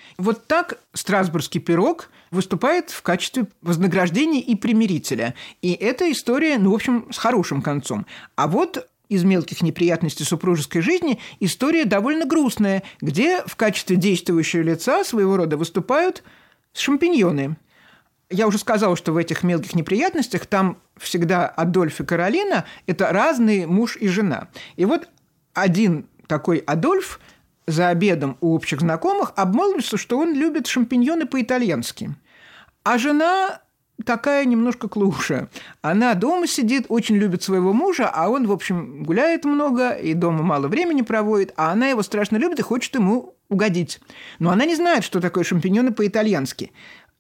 Вот так страсбургский пирог выступает в качестве вознаграждения и примирителя. И эта история, ну, в общем, с хорошим концом. А вот из мелких неприятностей супружеской жизни история довольно грустная, где в качестве действующего лица своего рода выступают шампиньоны. Я уже сказал, что в этих мелких неприятностях там всегда Адольф и Каролина – это разные муж и жена. И вот один такой Адольф за обедом у общих знакомых обмолвился, что он любит шампиньоны по-итальянски. А жена такая немножко клуша. Она дома сидит, очень любит своего мужа, а он, в общем, гуляет много и дома мало времени проводит, а она его страшно любит и хочет ему угодить. Но она не знает, что такое шампиньоны по-итальянски.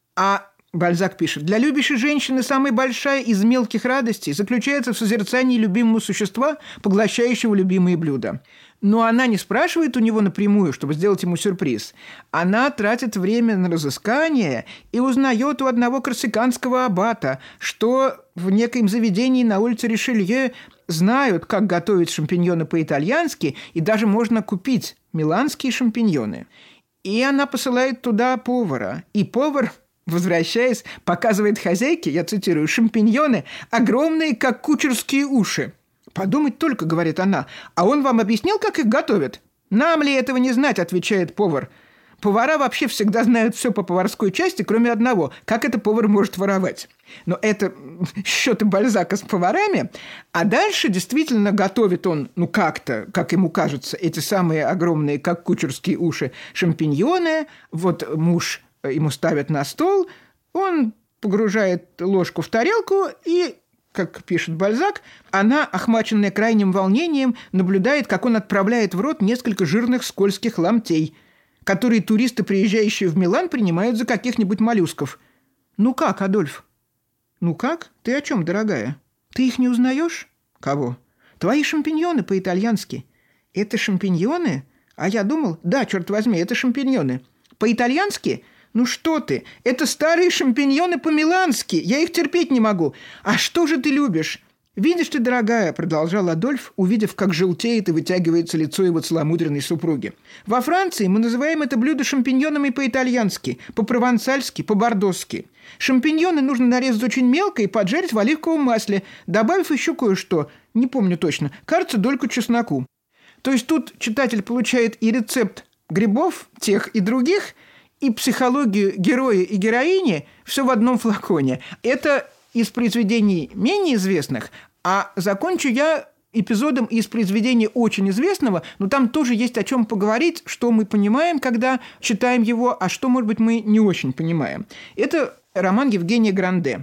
А Бальзак пишет: «Для любящей женщины самая большая из мелких радостей заключается в созерцании любимого существа, поглощающего любимые блюда». Но она не спрашивает у него напрямую, чтобы сделать ему сюрприз. Она тратит время на разыскание и узнает у одного корсиканского аббата, что в некоем заведении на улице Ришелье знают, как готовить шампиньоны по-итальянски, и даже можно купить миланские шампиньоны. И она посылает туда повара. И повар, возвращаясь, показывает хозяйке, я цитирую, «шампиньоны огромные, как кучерские уши». «Подумать только», — говорит она, — «а он вам объяснил, как их готовят?» «Нам ли этого не знать?» — отвечает повар. Повара вообще всегда знают все по поварской части, кроме одного – как это повар может воровать. Но это счеты Бальзака с поварами. А дальше действительно готовит он, ну как-то, как ему кажется, эти самые огромные, как кучерские уши, шампиньоны. Вот муж ему ставит на стол, он погружает ложку в тарелку и... Как пишет Бальзак, она, охваченная крайним волнением, наблюдает, как он отправляет в рот несколько жирных скользких ломтей, которые туристы, приезжающие в Милан, принимают за каких-нибудь моллюсков. «Ну как, Адольф?» «Ну как? Ты о чем, дорогая? Ты их не узнаешь?» «Кого?» «Твои шампиньоны по-итальянски». «Это шампиньоны? А я думал, да, черт возьми, это шампиньоны. По-итальянски?» «Ну что ты? Это старые шампиньоны по-милански. Я их терпеть не могу. А что же ты любишь?» «Видишь ты, дорогая», — продолжал Адольф, увидев, как желтеет и вытягивается лицо его целомудренной супруги. «Во Франции мы называем это блюдо шампиньонами по-итальянски, по-провансальски, по-бордоски. Шампиньоны нужно нарезать очень мелко и поджарить в оливковом масле, добавив еще кое-что, не помню точно, кажется, дольку чесноку». То есть тут читатель получает и рецепт грибов, тех и других, и психологию героя и героини все в одном флаконе. Это из произведений менее известных, а закончу я эпизодом из произведения очень известного, но там тоже есть о чем поговорить, что мы понимаем, когда читаем его, а что, может быть, мы не очень понимаем. Это роман Евгения Гранде.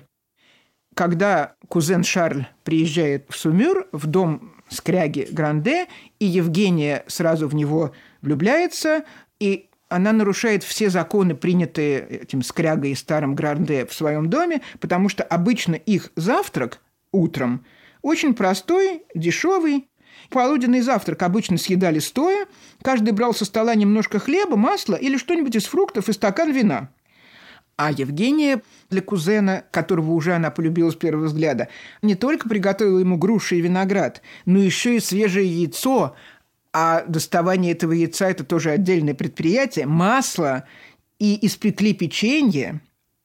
Когда кузен Шарль приезжает в Сумюр, в дом скряги Гранде, и Евгения сразу в него влюбляется, и она нарушает все законы, принятые этим скрягой и старым Гранде в своем доме, потому что обычно их завтрак утром очень простой, дешевый. Полуденный завтрак обычно съедали стоя, каждый брал со стола немножко хлеба, масла или что-нибудь из фруктов и стакан вина. А Евгения для кузена, которого уже она полюбила с первого взгляда, не только приготовила ему груши и виноград, но еще и свежее яйцо, а доставание этого яйца – это тоже отдельное предприятие, масло, и испекли печенье.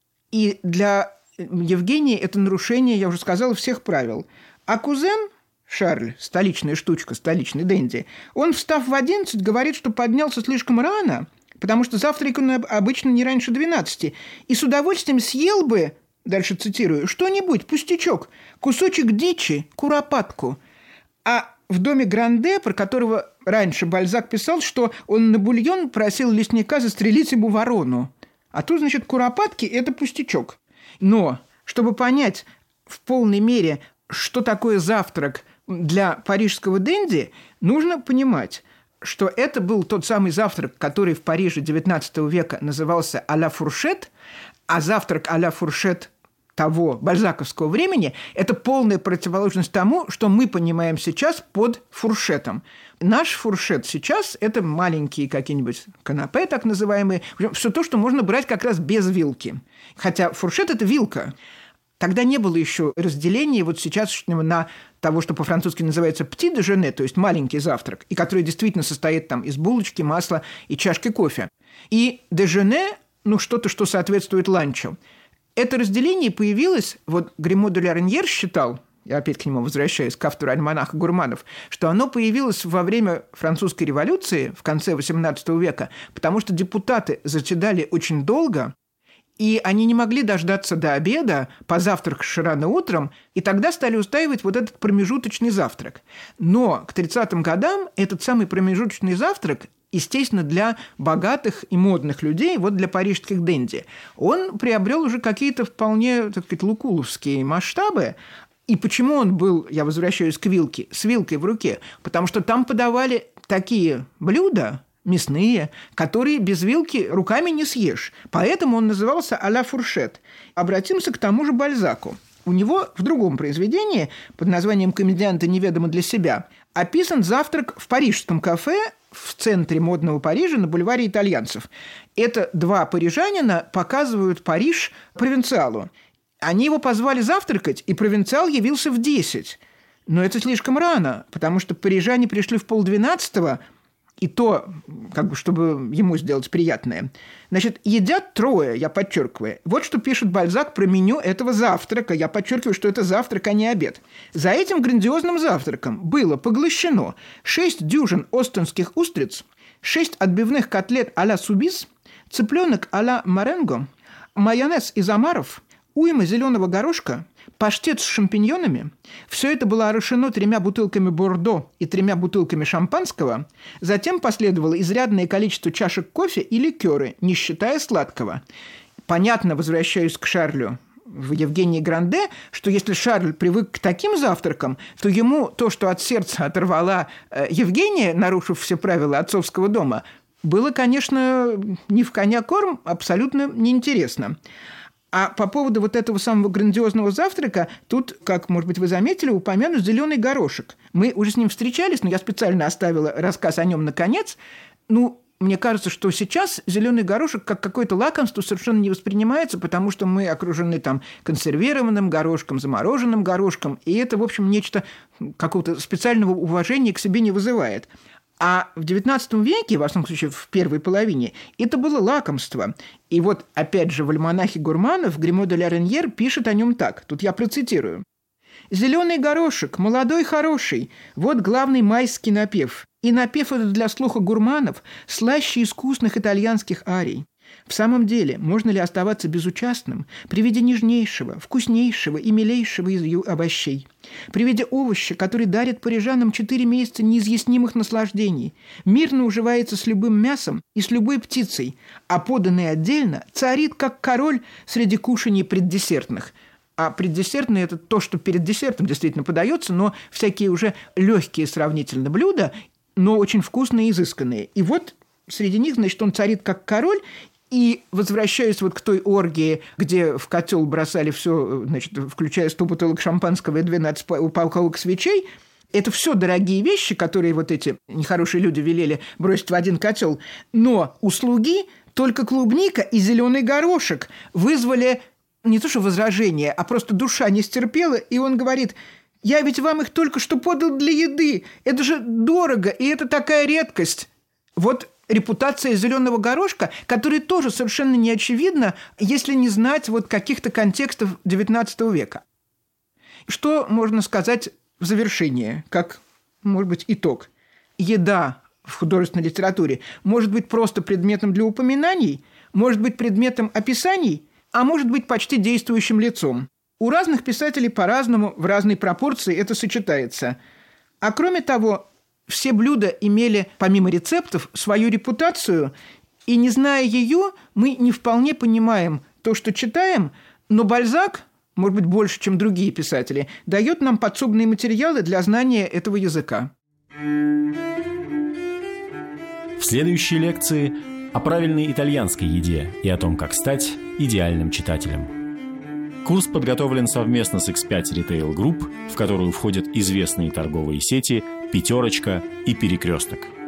И для Евгении это нарушение, я уже сказала, всех правил. А кузен Шарль, столичная штучка, столичный денди, он, встав в одиннадцать, говорит, что поднялся слишком рано, потому что завтрак он обычно не раньше двенадцати, и с удовольствием съел бы, дальше цитирую, что-нибудь, пустячок, кусочек дичи, куропатку. А в доме Гранде, про которого раньше Бальзак писал, что он на бульон просил лесника застрелить ему ворону. А тут, значит, куропатки – это пустячок. Но, чтобы понять в полной мере, что такое завтрак для парижского денди, нужно понимать, что это был тот самый завтрак, который в Париже девятнадцатого века назывался «а ля фуршет», а завтрак «а ля фуршет» того бальзаковского времени – это полная противоположность тому, что мы понимаем сейчас под фуршетом. Наш фуршет сейчас – это маленькие какие-нибудь канапе, так называемые, все то, что можно брать как раз без вилки. Хотя фуршет – это вилка. Тогда не было еще разделения вот сейчас на того, что по-французски называется «petit déjeuner», то есть маленький завтрак, и который действительно состоит там из булочки, масла и чашки кофе. И déjeuner, ну, что-то, что соответствует ланчу. Это разделение появилось, вот Гримо де ла Реньер считал, я опять к нему возвращаюсь, к автору «Альманаха гурманов», что оно появилось во время французской революции в конце восемнадцатого века, потому что депутаты заседали очень долго, и они не могли дождаться до обеда, позавтракавши рано утром, и тогда стали устраивать вот этот промежуточный завтрак. Но к тридцатым годам этот самый промежуточный завтрак, естественно, для богатых и модных людей, вот для парижских денди, он приобрел уже какие-то вполне, так сказать, лукуловские масштабы. И почему он был, я возвращаюсь к вилке, с вилкой в руке? Потому что там подавали такие блюда мясные, которые без вилки руками не съешь. Поэтому он назывался «а ла фуршет». Обратимся к тому же Бальзаку. У него в другом произведении под названием «Комедианты неведомы для себя» описан завтрак в парижском кафе в центре модного Парижа на бульваре итальянцев. Это два парижанина показывают Париж провинциалу. Они его позвали завтракать, и провинциал явился в десять. Но это слишком рано, потому что парижане пришли в полдвенадцатого, и то, как бы, чтобы ему сделать приятное. Значит, едят трое, я подчеркиваю. Вот что пишет Бальзак про меню этого завтрака. Я подчеркиваю, что это завтрак, а не обед. За этим грандиозным завтраком было поглощено шесть дюжин остинских устриц, шесть отбивных котлет а ла субис, цыпленок а ла маренго, майонез из омаров, уйма зеленого горошка, паштет с шампиньонами. Все это было орошено тремя бутылками бордо и тремя бутылками шампанского. Затем последовало изрядное количество чашек кофе и ликеры, не считая сладкого. Понятно, возвращаюсь к Шарлю в Евгении Гранде, что если Шарль привык к таким завтракам, то ему то, что от сердца оторвала Евгения, нарушив все правила отцовского дома, было, конечно, не в коня корм, абсолютно неинтересно. А по поводу вот этого самого грандиозного завтрака, тут, как, может быть, вы заметили, упомянут зеленый горошек. Мы уже с ним встречались, но я специально оставила рассказ о нем на конец. Ну, мне кажется, что сейчас зеленый горошек как какое-то лакомство совершенно не воспринимается, потому что мы окружены там консервированным горошком, замороженным горошком, и это, в общем, нечто какого-то специального уважения к себе не вызывает. А в девятнадцатом веке, во всяком случае, в первой половине, это было лакомство. И вот, опять же, в «Альманахе гурманов» Гримо де ла Реньер пишет о нем так. Тут я процитирую. «Зеленый горошек, молодой, хороший, вот главный майский напев. И напев этот для слуха гурманов слаще искусных итальянских арий. В самом деле, можно ли оставаться безучастным при виде нежнейшего, вкуснейшего и милейшего из ее овощей? При виде овоща, который дарит парижанам четыре месяца неизъяснимых наслаждений, мирно уживается с любым мясом и с любой птицей, а поданный отдельно царит, как король среди кушаний преддесертных». А преддесертное – это то, что перед десертом действительно подается, но всякие уже легкие сравнительно блюда, но очень вкусные и изысканные. И вот среди них, значит, он царит, как король. И возвращаясь вот к той оргии, где в котел бросали все, значит, включая сто бутылок шампанского и двенадцать упаковок свечей, это все дорогие вещи, которые вот эти нехорошие люди велели бросить в один котел. Но у слуги только клубника и зеленый горошек вызвали не то что возражение, а просто душа не стерпела, и он говорит: «Я ведь вам их только что подал для еды, это же дорого, и это такая редкость». Вот репутация зеленого горошка, который тоже совершенно не очевидна, если не знать вот каких-то контекстов девятнадцатого века. Что можно сказать в завершение, как, может быть, итог? Еда в художественной литературе может быть просто предметом для упоминаний, может быть предметом описаний, а может быть почти действующим лицом. У разных писателей по-разному, в разной пропорции это сочетается. А кроме того, все блюда имели, помимо рецептов, свою репутацию, и, не зная ее, мы не вполне понимаем то, что читаем, но Бальзак, может быть, больше, чем другие писатели, дает нам подсобные материалы для знания этого языка. В следующей лекции о правильной итальянской еде и о том, как стать идеальным читателем. Курс подготовлен совместно с икс пять Retail Group, в которую входят известные торговые сети «Пятерочка» и «Перекресток».